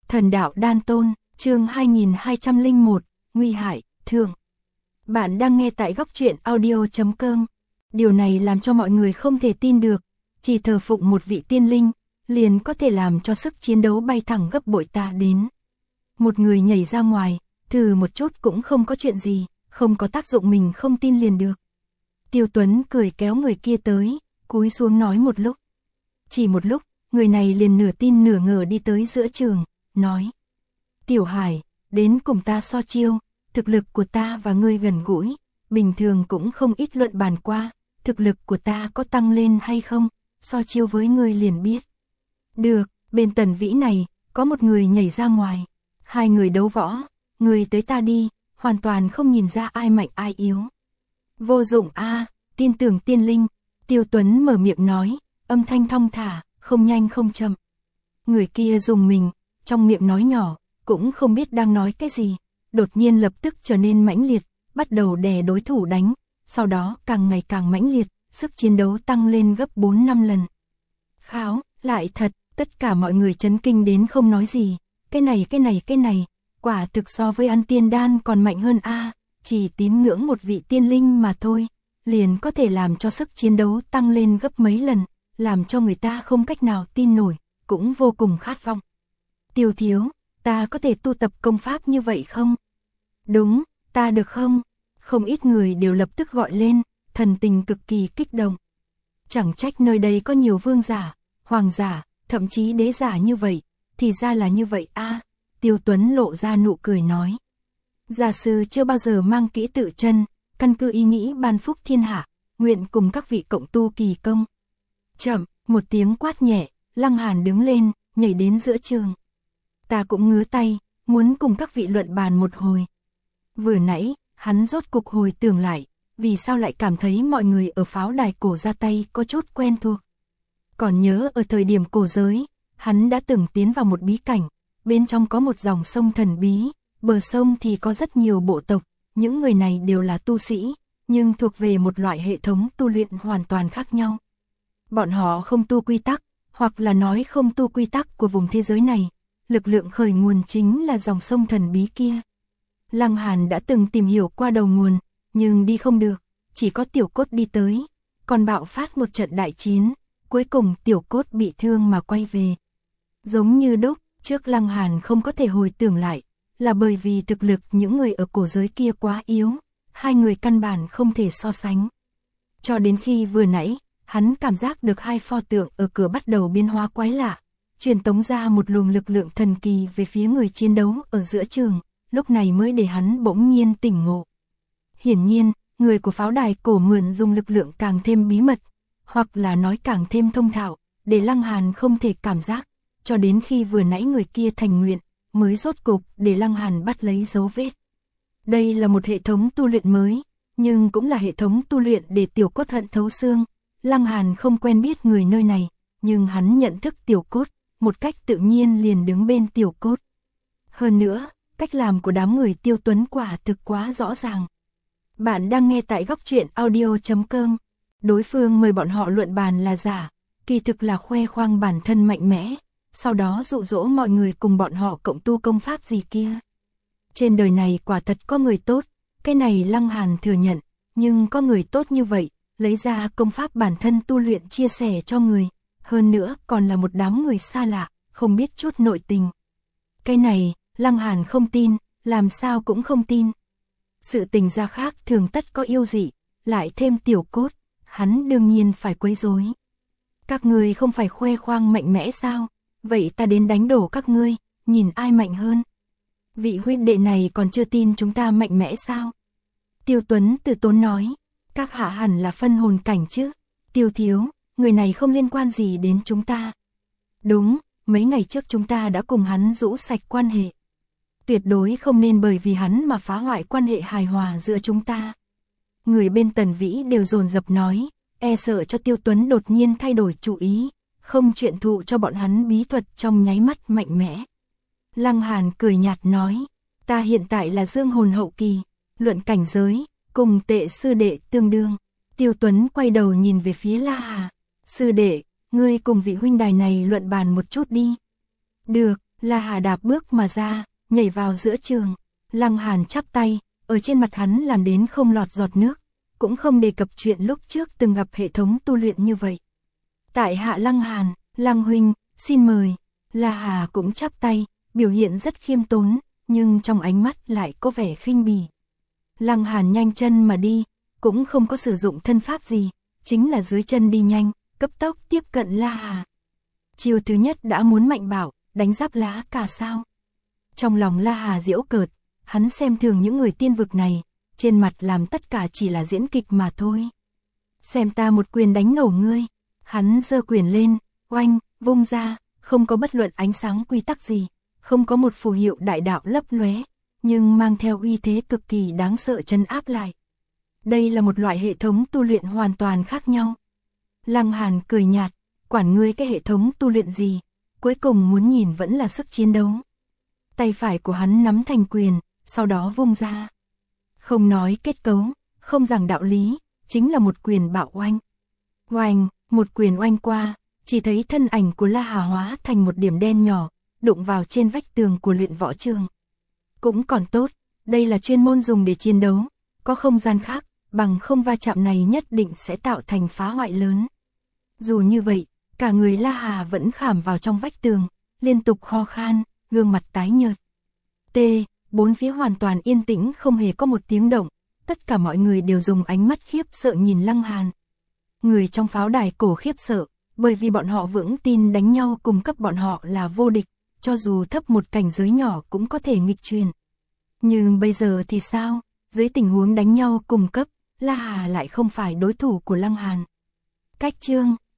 Thần đạo đan tôn, chương 2201, nguy hại, thượng. Bạn đang nghe tại góc truyện audio.com. Điều này làm cho mọi người không thể tin được, chỉ thờ phụng một vị tiên linh, liền có thể làm cho sức chiến đấu bay thẳng gấp bội ta đến. Một người nhảy ra ngoài, thử một chút cũng không có chuyện gì, không có tác dụng mình không tin liền được. Tiêu Tuấn cười kéo người kia tới, cúi xuống nói một lúc. Chỉ một lúc, người này liền nửa tin nửa ngờ đi tới giữa trường, nói. Tiểu Hải, đến cùng ta so chiêu, thực lực của ta và ngươi gần gũi, bình thường cũng không ít luận bàn qua, thực lực của ta có tăng lên hay không, so chiêu với ngươi liền biết. Được, bên Tần Vĩ này, có một người nhảy ra ngoài, hai người đấu võ, người tới ta đi, hoàn toàn không nhìn ra ai mạnh ai yếu. Vô dụng a, tin tưởng tiên linh, Tiêu Tuấn mở miệng nói, âm thanh thong thả, không nhanh không chậm. Người kia dùng mình, trong miệng nói nhỏ, cũng không biết đang nói cái gì, đột nhiên lập tức trở nên mãnh liệt, bắt đầu đè đối thủ đánh, sau đó càng ngày càng mãnh liệt, sức chiến đấu tăng lên gấp 4-5 lần. Kháo, lại thật, tất cả mọi người chấn kinh đến không nói gì, cái này, quả thực so với ăn tiên đan còn mạnh hơn a, chỉ tín ngưỡng một vị tiên linh mà thôi, liền có thể làm cho sức chiến đấu tăng lên gấp mấy lần, làm cho người ta không cách nào tin nổi, cũng vô cùng khát vọng. Tiêu thiếu, ta có thể tu tập công pháp như vậy không? Đúng, ta được không? Không ít người đều lập tức gọi lên, thần tình cực kỳ kích động. Chẳng trách nơi đây có nhiều vương giả, hoàng giả, thậm chí đế giả như vậy, thì ra là như vậy a. Tiêu Tuấn lộ ra nụ cười nói. Giả sư chưa bao giờ mang kỹ tự chân, căn cứ ý nghĩ ban phúc thiên hạ, nguyện cùng các vị cộng tu kỳ công. Chậm, một tiếng quát nhẹ, Lăng Hàn đứng lên, nhảy đến giữa trường. Ta cũng ngứa tay, muốn cùng các vị luận bàn một hồi. Vừa nãy, hắn rốt cục hồi tưởng lại, vì sao lại cảm thấy mọi người ở pháo đài cổ ra tay có chút quen thuộc. Còn nhớ ở thời điểm cổ giới, hắn đã từng tiến vào một bí cảnh, bên trong có một dòng sông thần bí, bờ sông thì có rất nhiều bộ tộc, những người này đều là tu sĩ, nhưng thuộc về một loại hệ thống tu luyện hoàn toàn khác nhau. Bọn họ không tu quy tắc, hoặc là nói không tu quy tắc của vùng thế giới này, lực lượng khởi nguồn chính là dòng sông thần bí kia. Lăng Hàn đã từng tìm hiểu qua đầu nguồn, nhưng đi không được, chỉ có Tiểu Cốt đi tới, còn bạo phát một trận đại chiến, cuối cùng Tiểu Cốt bị thương mà quay về. Giống như đúc, trước Lăng Hàn không có thể hồi tưởng lại, là bởi vì thực lực những người ở cổ giới kia quá yếu, hai người căn bản không thể so sánh. Cho đến khi vừa nãy, hắn cảm giác được hai pho tượng ở cửa bắt đầu biến hóa quái lạ, truyền tống ra một luồng lực lượng thần kỳ về phía người chiến đấu ở giữa trường, lúc này mới để hắn bỗng nhiên tỉnh ngộ. Hiển nhiên, người của pháo đài cổ mượn dùng lực lượng càng thêm bí mật, hoặc là nói càng thêm thông thạo, để Lăng Hàn không thể cảm giác, cho đến khi vừa nãy người kia thành nguyện, mới rốt cục để Lăng Hàn bắt lấy dấu vết. Đây là một hệ thống tu luyện mới, nhưng cũng là hệ thống tu luyện để Tiểu Cốt hận thấu xương. Lăng Hàn không quen biết người nơi này, nhưng hắn nhận thức Tiểu Cốt, một cách tự nhiên liền đứng bên Tiểu Cốt. Hơn nữa, cách làm của đám người Tiêu Tuấn quả thực quá rõ ràng. Bạn đang nghe tại góc truyện audio.com. Đối phương mời bọn họ luận bàn là giả, kỳ thực là khoe khoang bản thân mạnh mẽ, sau đó dụ dỗ mọi người cùng bọn họ cộng tu công pháp gì kia. Trên đời này quả thật có người tốt, cái này Lăng Hàn thừa nhận, nhưng có người tốt như vậy, lấy ra công pháp bản thân tu luyện chia sẻ cho người, hơn nữa còn là một đám người xa lạ, không biết chút nội tình. Cái này, Lăng Hàn không tin, làm sao cũng không tin. Sự tình gia khác thường tất có yêu dị, lại thêm Tiểu Cốt, hắn đương nhiên phải quấy rối. Các ngươi không phải khoe khoang mạnh mẽ sao? Vậy ta đến đánh đổ các ngươi, nhìn ai mạnh hơn. Vị huynh đệ này còn chưa tin chúng ta mạnh mẽ sao? Tiêu Tuấn từ tốn nói, các hạ hẳn là phân hồn cảnh chứ. Tiêu thiếu, người này không liên quan gì đến chúng ta. Đúng, mấy ngày trước chúng ta đã cùng hắn rũ sạch quan hệ. Tuyệt đối không nên bởi vì hắn mà phá hoại quan hệ hài hòa giữa chúng ta. Người bên Tần Vĩ đều dồn dập nói, e sợ cho Tiêu Tuấn đột nhiên thay đổi chủ ý, không chuyện thụ cho bọn hắn bí thuật trong nháy mắt mạnh mẽ. Lăng Hàn cười nhạt nói, ta hiện tại là dương hồn hậu kỳ, luận cảnh giới, cùng Tệ sư đệ tương đương. Tiêu Tuấn quay đầu nhìn về phía La Hà, sư đệ, ngươi cùng vị huynh đài này luận bàn một chút đi. Được, La Hà đạp bước mà ra, nhảy vào giữa trường. Lăng Hàn chắp tay, ở trên mặt hắn làm đến không lọt giọt nước, cũng không đề cập chuyện lúc trước từng gặp hệ thống tu luyện như vậy. Tại hạ Lăng Hàn, Lăng huynh, xin mời. La Hà cũng chắp tay, biểu hiện rất khiêm tốn, nhưng trong ánh mắt lại có vẻ khinh bỉ. Lăng Hàn nhanh chân mà đi, cũng không có sử dụng thân pháp gì, chính là dưới chân đi nhanh, cấp tốc tiếp cận La Hà. Chiêu thứ nhất đã muốn mạnh bảo, đánh giáp lá cả sao. Trong lòng La Hà giễu cợt, hắn xem thường những người tiên vực này, trên mặt làm tất cả chỉ là diễn kịch mà thôi. Xem ta một quyền đánh nổ ngươi. Hắn giơ quyền lên, oanh, vung ra, không có bất luận ánh sáng quy tắc gì, không có một phù hiệu đại đạo lấp lóe, nhưng mang theo uy thế cực kỳ đáng sợ trấn áp lại. Đây là một loại hệ thống tu luyện hoàn toàn khác nhau. Lăng Hàn cười nhạt, quản ngươi cái hệ thống tu luyện gì, cuối cùng muốn nhìn vẫn là sức chiến đấu. Tay phải của hắn nắm thành quyền, sau đó vung ra. Không nói kết cấu, không giảng đạo lý, chính là một quyền bạo oanh. Oanh, một quyền oanh qua, chỉ thấy thân ảnh của La Hà hóa thành một điểm đen nhỏ, đụng vào trên vách tường của luyện võ trường. Cũng còn tốt, đây là chuyên môn dùng để chiến đấu, có không gian khác, bằng không va chạm này nhất định sẽ tạo thành phá hoại lớn. Dù như vậy, cả người La Hà vẫn khảm vào trong vách tường, liên tục ho khan, gương mặt tái nhợt. Bốn phía hoàn toàn yên tĩnh, không hề có một tiếng động, tất cả mọi người đều dùng ánh mắt khiếp sợ nhìn Lăng Hàn. Người trong pháo đài cổ khiếp sợ, bởi vì bọn họ vững tin đánh nhau cùng cấp bọn họ là vô địch, cho dù thấp một cảnh giới nhỏ cũng có thể nghịch truyền. Nhưng bây giờ thì sao? Dưới tình huống đánh nhau cùng cấp, La Hà lại không phải đối thủ của Lăng Hàn. Cách chương